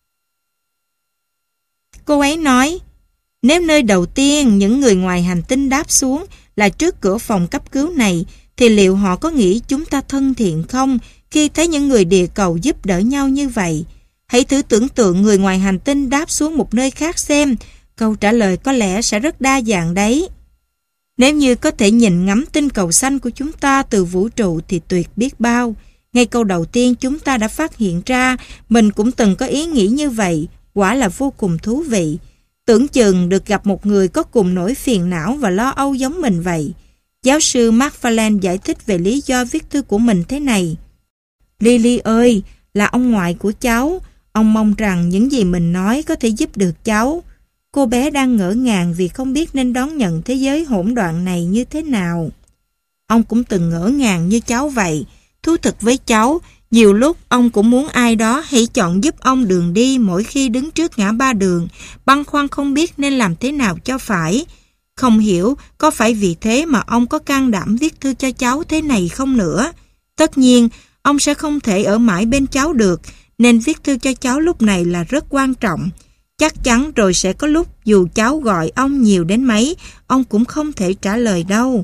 Cô ấy nói, nếu nơi đầu tiên những người ngoài hành tinh đáp xuống là trước cửa phòng cấp cứu này, thì liệu họ có nghĩ chúng ta thân thiện không khi thấy những người địa cầu giúp đỡ nhau như vậy? Hãy thử tưởng tượng người ngoài hành tinh đáp xuống một nơi khác xem, câu trả lời có lẽ sẽ rất đa dạng đấy. Nếu như có thể nhìn ngắm tinh cầu xanh của chúng ta từ vũ trụ thì tuyệt biết bao. Ngay câu đầu tiên chúng ta đã phát hiện ra mình cũng từng có ý nghĩ như vậy, quả là vô cùng thú vị. Tưởng chừng được gặp một người có cùng nỗi phiền não và lo âu giống mình vậy. Giáo sư McFarlane giải thích về lý do viết thư của mình thế này. Lily ơi, là ông ngoại của cháu. Ông mong rằng những gì mình nói có thể giúp được cháu. Cô bé đang ngỡ ngàng vì không biết nên đón nhận thế giới hỗn loạn này như thế nào. Ông cũng từng ngỡ ngàng như cháu vậy. Thú thực với cháu, nhiều lúc ông cũng muốn ai đó hãy chọn giúp ông đường đi mỗi khi đứng trước ngã ba đường, băn khoăn không biết nên làm thế nào cho phải. Không hiểu có phải vì thế mà ông có can đảm viết thư cho cháu thế này không nữa. Tất nhiên, ông sẽ không thể ở mãi bên cháu được, nên viết thư cho cháu lúc này là rất quan trọng. Chắc chắn rồi sẽ có lúc dù cháu gọi ông nhiều đến mấy, ông cũng không thể trả lời đâu.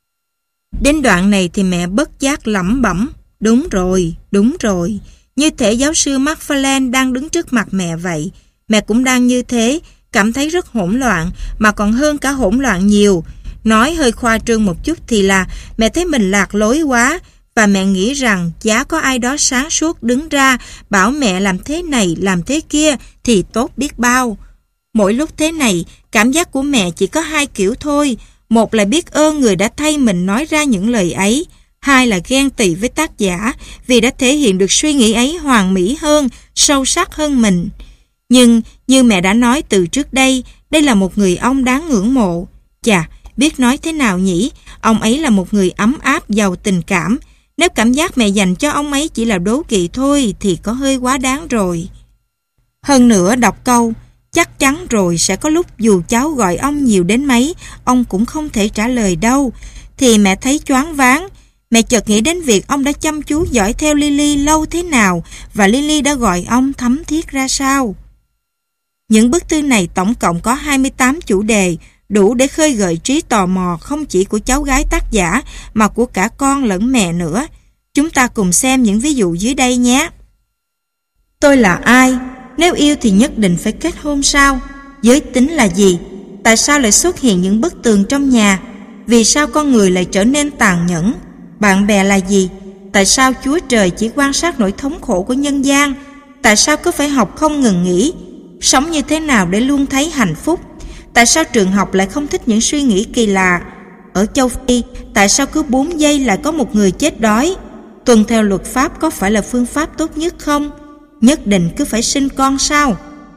Đến đoạn này thì mẹ bất giác lẩm bẩm. Đúng rồi, đúng rồi. Như thể giáo sư McFarlane đang đứng trước mặt mẹ vậy. Mẹ cũng đang như thế, cảm thấy rất hỗn loạn, mà còn hơn cả hỗn loạn nhiều. Nói hơi khoa trương một chút thì là mẹ thấy mình lạc lối quá, và mẹ nghĩ rằng giá có ai đó sáng suốt đứng ra bảo mẹ làm thế này, làm thế kia thì tốt biết bao. Mỗi lúc thế này, cảm giác của mẹ chỉ có hai kiểu thôi. Một là biết ơn người đã thay mình nói ra những lời ấy. Hai là ghen tị với tác giả vì đã thể hiện được suy nghĩ ấy hoàn mỹ hơn, sâu sắc hơn mình. Nhưng như mẹ đã nói từ trước đây, đây là một người ông đáng ngưỡng mộ. Chà, biết nói thế nào nhỉ? Ông ấy là một người ấm áp, giàu tình cảm. Nếu cảm giác mẹ dành cho ông ấy chỉ là đố kỵ thôi thì có hơi quá đáng rồi. Hơn nữa đọc câu, chắc chắn rồi sẽ có lúc dù cháu gọi ông nhiều đến mấy, ông cũng không thể trả lời đâu, thì mẹ thấy choáng váng. Mẹ chợt nghĩ đến việc ông đã chăm chú dõi theo Lily lâu thế nào và Lily đã gọi ông thấm thiết ra sao. Những bức thư này tổng cộng có hai mươi tám chủ đề đủ để khơi gợi trí tò mò không chỉ của cháu gái tác giả mà của cả con lẫn mẹ nữa. Chúng ta cùng xem những ví dụ dưới đây nhé. Tôi là ai? Nếu yêu thì nhất định phải kết hôn sao? Giới tính là gì? Tại sao lại xuất hiện những bức tường trong nhà? Vì sao con người lại trở nên tàn nhẫn? Bạn bè là gì? Tại sao Chúa Trời chỉ quan sát nỗi thống khổ của nhân gian? Tại sao cứ phải học không ngừng nghỉ? Sống như thế nào để luôn thấy hạnh phúc? Tại sao trường học lại không thích những suy nghĩ kỳ lạ? Ở châu Phi, tại sao cứ bốn giây lại có một người chết đói? Tuân theo luật pháp có phải là phương pháp tốt nhất không? Nhất định cứ phải sinh con sao?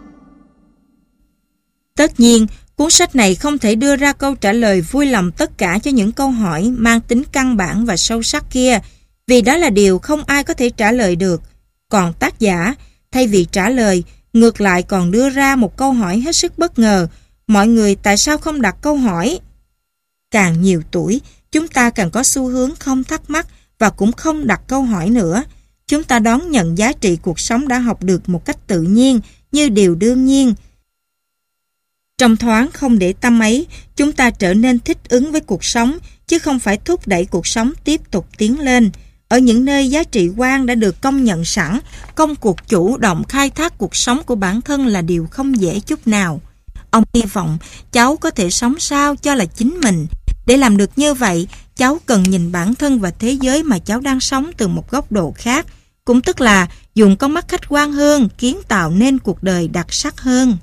Tất nhiên, cuốn sách này không thể đưa ra câu trả lời vui lòng tất cả cho những câu hỏi mang tính căn bản và sâu sắc kia, vì đó là điều không ai có thể trả lời được. Còn tác giả, thay vì trả lời, ngược lại còn đưa ra một câu hỏi hết sức bất ngờ. Mọi người tại sao không đặt câu hỏi? Càng nhiều tuổi, chúng ta càng có xu hướng không thắc mắc và cũng không đặt câu hỏi nữa. Chúng ta đón nhận giá trị cuộc sống đã học được một cách tự nhiên, như điều đương nhiên. Trong thoáng không để tâm ấy, chúng ta trở nên thích ứng với cuộc sống, chứ không phải thúc đẩy cuộc sống tiếp tục tiến lên. Ở những nơi giá trị quan đã được công nhận sẵn, công cuộc chủ động khai thác cuộc sống của bản thân là điều không dễ chút nào. Ông hy vọng cháu có thể sống sao cho là chính mình. Để làm được như vậy, cháu cần nhìn bản thân và thế giới mà cháu đang sống từ một góc độ khác, cũng tức là dùng con mắt khách quan hơn, kiến tạo nên cuộc đời đặc sắc hơn.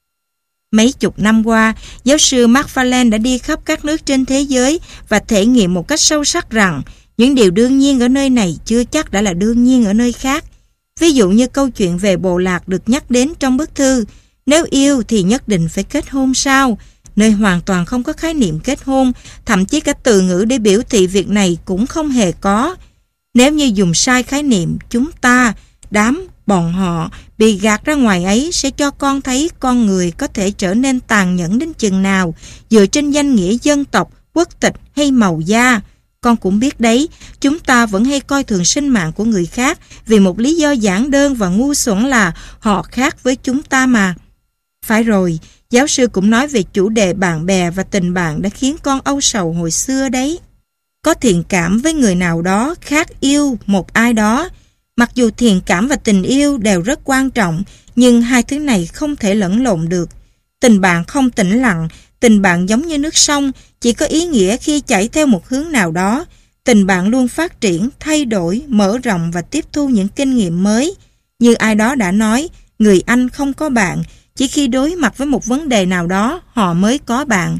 Mấy chục năm qua, giáo sư Macfarlane đã đi khắp các nước trên thế giới và thể nghiệm một cách sâu sắc rằng những điều đương nhiên ở nơi này chưa chắc đã là đương nhiên ở nơi khác. Ví dụ như câu chuyện về bộ lạc được nhắc đến trong bức thư, nếu yêu thì nhất định phải kết hôn sao? Nơi hoàn toàn không có khái niệm kết hôn, thậm chí cả từ ngữ để biểu thị việc này cũng không hề có. Nếu như dùng sai khái niệm chúng ta, đám, bọn họ bị gạt ra ngoài ấy sẽ cho con thấy con người có thể trở nên tàn nhẫn đến chừng nào dựa trên danh nghĩa dân tộc, quốc tịch hay màu da. Con cũng biết đấy, chúng ta vẫn hay coi thường sinh mạng của người khác vì một lý do giản đơn và ngu xuẩn là họ khác với chúng ta mà. Phải rồi, giáo sư cũng nói về chủ đề bạn bè và tình bạn đã khiến con âu sầu hồi xưa đấy. Có thiện cảm với người nào đó khác yêu một ai đó. Mặc dù thiện cảm và tình yêu đều rất quan trọng, nhưng hai thứ này không thể lẫn lộn được. Tình bạn không tĩnh lặng, tình bạn giống như nước sông, chỉ có ý nghĩa khi chảy theo một hướng nào đó. Tình bạn luôn phát triển, thay đổi, mở rộng và tiếp thu những kinh nghiệm mới. Như ai đó đã nói, người Anh không có bạn, chỉ khi đối mặt với một vấn đề nào đó họ mới có bạn.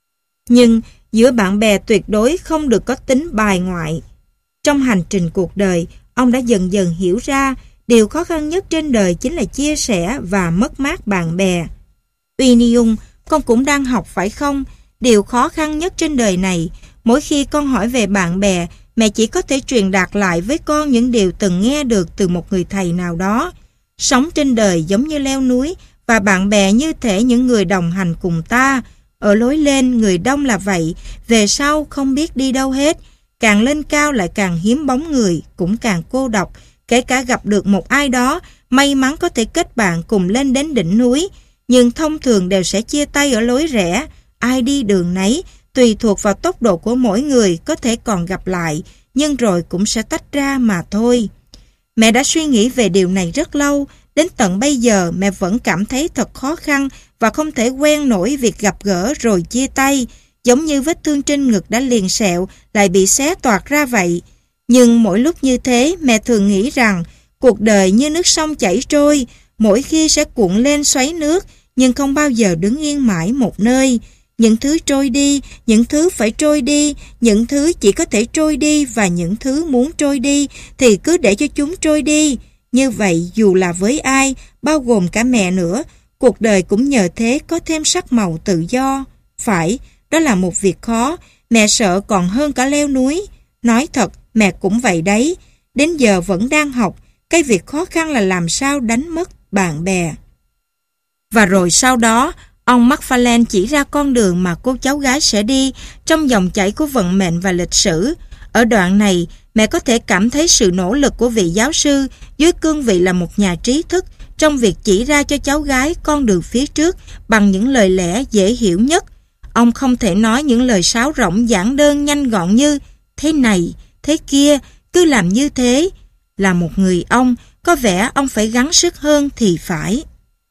Nhưng giữa bạn bè tuyệt đối không được có tính bài ngoại. Trong hành trình cuộc đời, ông đã dần dần hiểu ra điều khó khăn nhất trên đời chính là chia sẻ và mất mát bạn bè. Uy Nhung, con cũng đang học phải không? Điều khó khăn nhất trên đời này, mỗi khi con hỏi về bạn bè, mẹ chỉ có thể truyền đạt lại với con những điều từng nghe được từ một người thầy nào đó. Sống trên đời giống như leo núi, và bạn bè như thể những người đồng hành cùng ta. Ở lối lên người đông là vậy, về sau không biết đi đâu hết. Càng lên cao lại càng hiếm bóng người, cũng càng cô độc. Kể cả gặp được một ai đó, may mắn có thể kết bạn cùng lên đến đỉnh núi, nhưng thông thường đều sẽ chia tay ở lối rẽ. Ai đi đường nấy, tùy thuộc vào tốc độ của mỗi người, có thể còn gặp lại, nhưng rồi cũng sẽ tách ra mà thôi. Mẹ đã suy nghĩ về điều này rất lâu, đến tận bây giờ mẹ vẫn cảm thấy thật khó khăn và không thể quen nổi việc gặp gỡ rồi chia tay, giống như vết thương trên ngực đã liền sẹo lại bị xé toạc ra vậy. Nhưng mỗi lúc như thế, mẹ thường nghĩ rằng cuộc đời như nước sông chảy trôi, mỗi khi sẽ cuộn lên xoáy nước, nhưng không bao giờ đứng yên mãi một nơi. Những thứ trôi đi, những thứ phải trôi đi, những thứ chỉ có thể trôi đi và những thứ muốn trôi đi thì cứ để cho chúng trôi đi. Như vậy dù là với ai, bao gồm cả mẹ nữa, cuộc đời cũng nhờ thế có thêm sắc màu tự do. Phải, đó là một việc khó, mẹ sợ còn hơn cả leo núi. Nói thật, mẹ cũng vậy đấy, đến giờ vẫn đang học, cái việc khó khăn là làm sao đánh mất bạn bè. Và rồi sau đó, ông Macfarlane chỉ ra con đường mà cô cháu gái sẽ đi trong dòng chảy của vận mệnh và lịch sử. Ở đoạn này, mẹ có thể cảm thấy sự nỗ lực của vị giáo sư dưới cương vị là một nhà trí thức trong việc chỉ ra cho cháu gái con đường phía trước bằng những lời lẽ dễ hiểu nhất. Ông không thể nói những lời sáo rỗng giản đơn nhanh gọn như thế này, thế kia, cứ làm như thế. Là một người ông, có vẻ ông phải gắng sức hơn thì phải.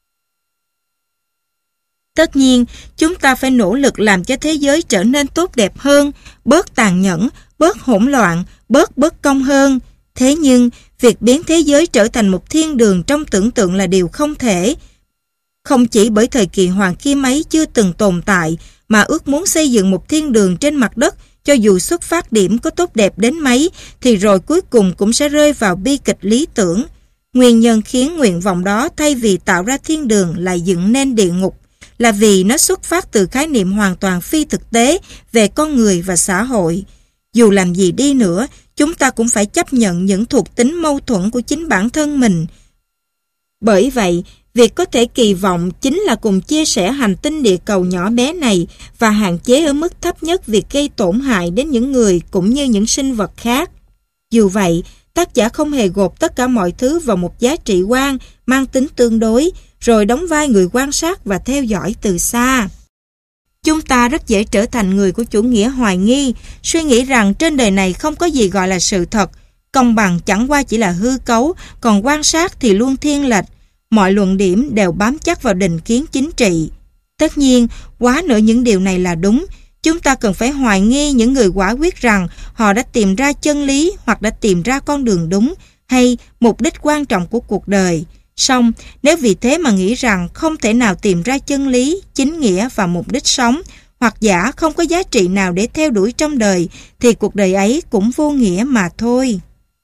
Tất nhiên, chúng ta phải nỗ lực làm cho thế giới trở nên tốt đẹp hơn, bớt tàn nhẫn, bớt hỗn loạn, bớt bất công hơn. Thế nhưng, việc biến thế giới trở thành một thiên đường trong tưởng tượng là điều không thể. Không chỉ bởi thời kỳ hoàng kim ấy chưa từng tồn tại, mà ước muốn xây dựng một thiên đường trên mặt đất, cho dù xuất phát điểm có tốt đẹp đến mấy, thì rồi cuối cùng cũng sẽ rơi vào bi kịch lý tưởng. Nguyên nhân khiến nguyện vọng đó thay vì tạo ra thiên đường lại dựng nên địa ngục, là vì nó xuất phát từ khái niệm hoàn toàn phi thực tế về con người và xã hội. Dù làm gì đi nữa, chúng ta cũng phải chấp nhận những thuộc tính mâu thuẫn của chính bản thân mình. Bởi vậy, việc có thể kỳ vọng chính là cùng chia sẻ hành tinh địa cầu nhỏ bé này và hạn chế ở mức thấp nhất việc gây tổn hại đến những người cũng như những sinh vật khác. Dù vậy, tác giả không hề gộp tất cả mọi thứ vào một giá trị quan mang tính tương đối, rồi đóng vai người quan sát và theo dõi từ xa. Chúng ta rất dễ trở thành người của chủ nghĩa hoài nghi, suy nghĩ rằng trên đời này không có gì gọi là sự thật, công bằng chẳng qua chỉ là hư cấu, còn quan sát thì luôn thiên lệch. Mọi luận điểm đều bám chắc vào định kiến chính trị. Tất nhiên, quá nữa những điều này là đúng. Chúng ta cần phải hoài nghi những người quả quyết rằng họ đã tìm ra chân lý hoặc đã tìm ra con đường đúng hay mục đích quan trọng của cuộc đời. Song, nếu vì thế mà nghĩ rằng không thể nào tìm ra chân lý, chính nghĩa và mục đích sống, hoặc giả không có giá trị nào để theo đuổi trong đời, thì cuộc đời ấy cũng vô nghĩa mà thôi.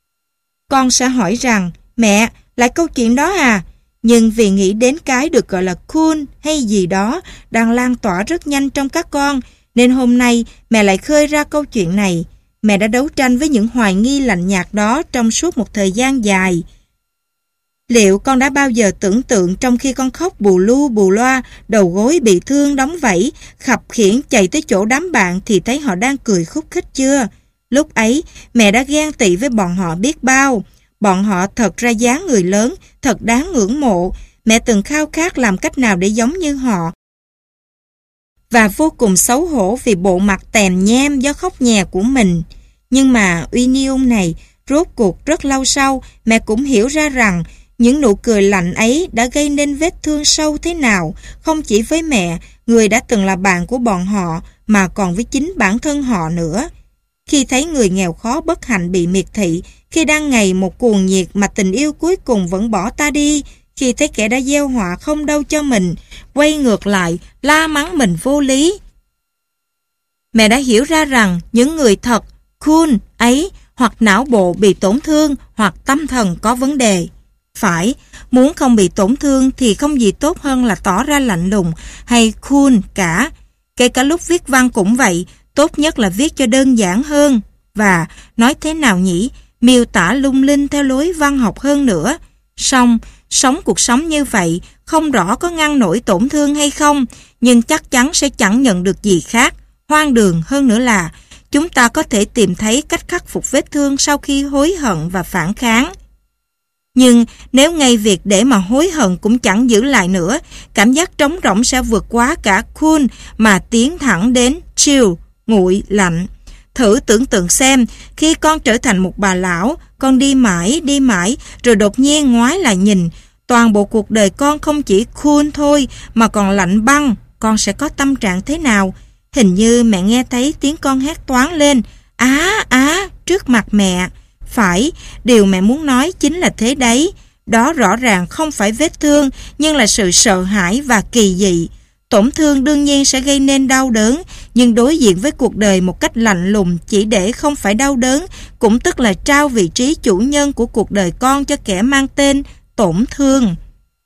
Con sẽ hỏi rằng, mẹ, lại câu chuyện đó à? Nhưng vì nghĩ đến cái được gọi là cool hay gì đó đang lan tỏa rất nhanh trong các con, nên hôm nay mẹ lại khơi ra câu chuyện này. Mẹ đã đấu tranh với những hoài nghi lạnh nhạt đó trong suốt một thời gian dài. Liệu con đã bao giờ tưởng tượng trong khi con khóc bù lu bù loa, đầu gối bị thương đóng vảy, khập khiễng chạy tới chỗ đám bạn thì thấy họ đang cười khúc khích chưa? Lúc ấy, mẹ đã ghen tị với bọn họ biết bao. Bọn họ thật ra dáng người lớn, thật đáng ngưỡng mộ. Mẹ từng khao khát làm cách nào để giống như họ. Và vô cùng xấu hổ vì bộ mặt tèm nhem do khóc nhè của mình. Nhưng mà uy niung này, rốt cuộc rất lâu sau, mẹ cũng hiểu ra rằng những nụ cười lạnh ấy đã gây nên vết thương sâu thế nào, không chỉ với mẹ, người đã từng là bạn của bọn họ, mà còn với chính bản thân họ nữa. Khi thấy người nghèo khó bất hạnh bị miệt thị, khi đang ngày một cuồng nhiệt mà tình yêu cuối cùng vẫn bỏ ta đi, khi thấy kẻ đã gieo họa không đâu cho mình, quay ngược lại, la mắng mình vô lý. Mẹ đã hiểu ra rằng những người thật, cool ấy, hoặc não bộ bị tổn thương, hoặc tâm thần có vấn đề. Phải, muốn không bị tổn thương thì không gì tốt hơn là tỏ ra lạnh lùng hay cool cả. Kể cả lúc viết văn cũng vậy, tốt nhất là viết cho đơn giản hơn. Và, nói thế nào nhỉ, miêu tả lung linh theo lối văn học hơn nữa. Song, sống cuộc sống như vậy, không rõ có ngăn nổi tổn thương hay không, nhưng chắc chắn sẽ chẳng nhận được gì khác. Hoang đường hơn nữa là, chúng ta có thể tìm thấy cách khắc phục vết thương sau khi hối hận và phản kháng. Nhưng nếu ngay việc để mà hối hận cũng chẳng giữ lại nữa, cảm giác trống rỗng sẽ vượt quá cả cool mà tiến thẳng đến chill, nguội, lạnh. Thử tưởng tượng xem, khi con trở thành một bà lão, con đi mãi, đi mãi, rồi đột nhiên ngoái lại nhìn, toàn bộ cuộc đời con không chỉ cool thôi mà còn lạnh băng, con sẽ có tâm trạng thế nào? Hình như mẹ nghe thấy tiếng con hét toáng lên, á á, trước mặt mẹ. Phải, điều mẹ muốn nói chính là thế đấy. Đó rõ ràng không phải vết thương, nhưng là sự sợ hãi và kỳ dị. Tổn thương đương nhiên sẽ gây nên đau đớn, nhưng đối diện với cuộc đời một cách lạnh lùng chỉ để không phải đau đớn, cũng tức là trao vị trí chủ nhân của cuộc đời con cho kẻ mang tên tổn thương.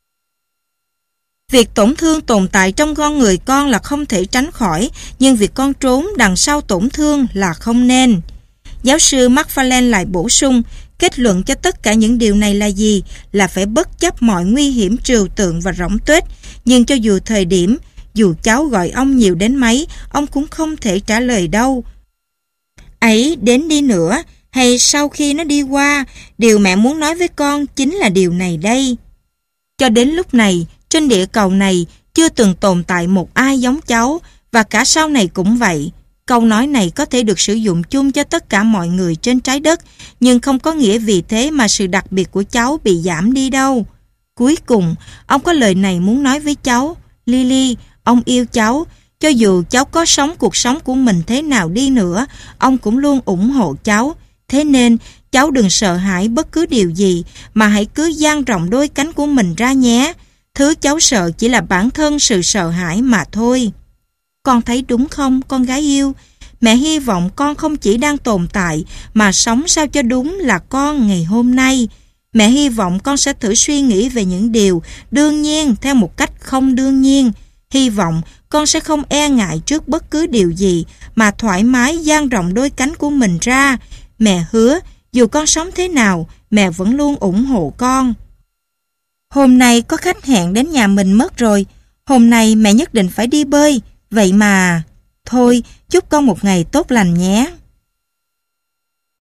Việc tổn thương tồn tại trong con người con là không thể tránh khỏi, nhưng việc con trốn đằng sau tổn thương là không nên. Giáo sư McFarlane lại bổ sung, kết luận cho tất cả những điều này là gì? Là phải bất chấp mọi nguy hiểm trừu tượng và rỗng tuếch, nhưng cho dù thời điểm, dù cháu gọi ông nhiều đến mấy, ông cũng không thể trả lời đâu. Ấy đến đi nữa, hay sau khi nó đi qua, điều mẹ muốn nói với con chính là điều này đây. Cho đến lúc này, trên địa cầu này, chưa từng tồn tại một ai giống cháu, và cả sau này cũng vậy. Câu nói này có thể được sử dụng chung cho tất cả mọi người trên trái đất, nhưng không có nghĩa vì thế mà sự đặc biệt của cháu bị giảm đi đâu. Cuối cùng, ông có lời này muốn nói với cháu. Lily, ông yêu cháu. Cho dù cháu có sống cuộc sống của mình thế nào đi nữa, ông cũng luôn ủng hộ cháu. Thế nên, cháu đừng sợ hãi bất cứ điều gì, mà hãy cứ dang rộng đôi cánh của mình ra nhé. Thứ cháu sợ chỉ là bản thân sự sợ hãi mà thôi. Con thấy đúng không, con gái yêu? Mẹ hy vọng con không chỉ đang tồn tại, mà sống sao cho đúng là con ngày hôm nay. Mẹ hy vọng con sẽ thử suy nghĩ về những điều đương nhiên theo một cách không đương nhiên. Hy vọng con sẽ không e ngại trước bất cứ điều gì, mà thoải mái dang rộng đôi cánh của mình ra. Mẹ hứa, dù con sống thế nào, mẹ vẫn luôn ủng hộ con. Hôm nay có khách hẹn đến nhà mình mất rồi. Hôm nay mẹ nhất định phải đi bơi. Vậy mà... Thôi, chúc con một ngày tốt lành nhé.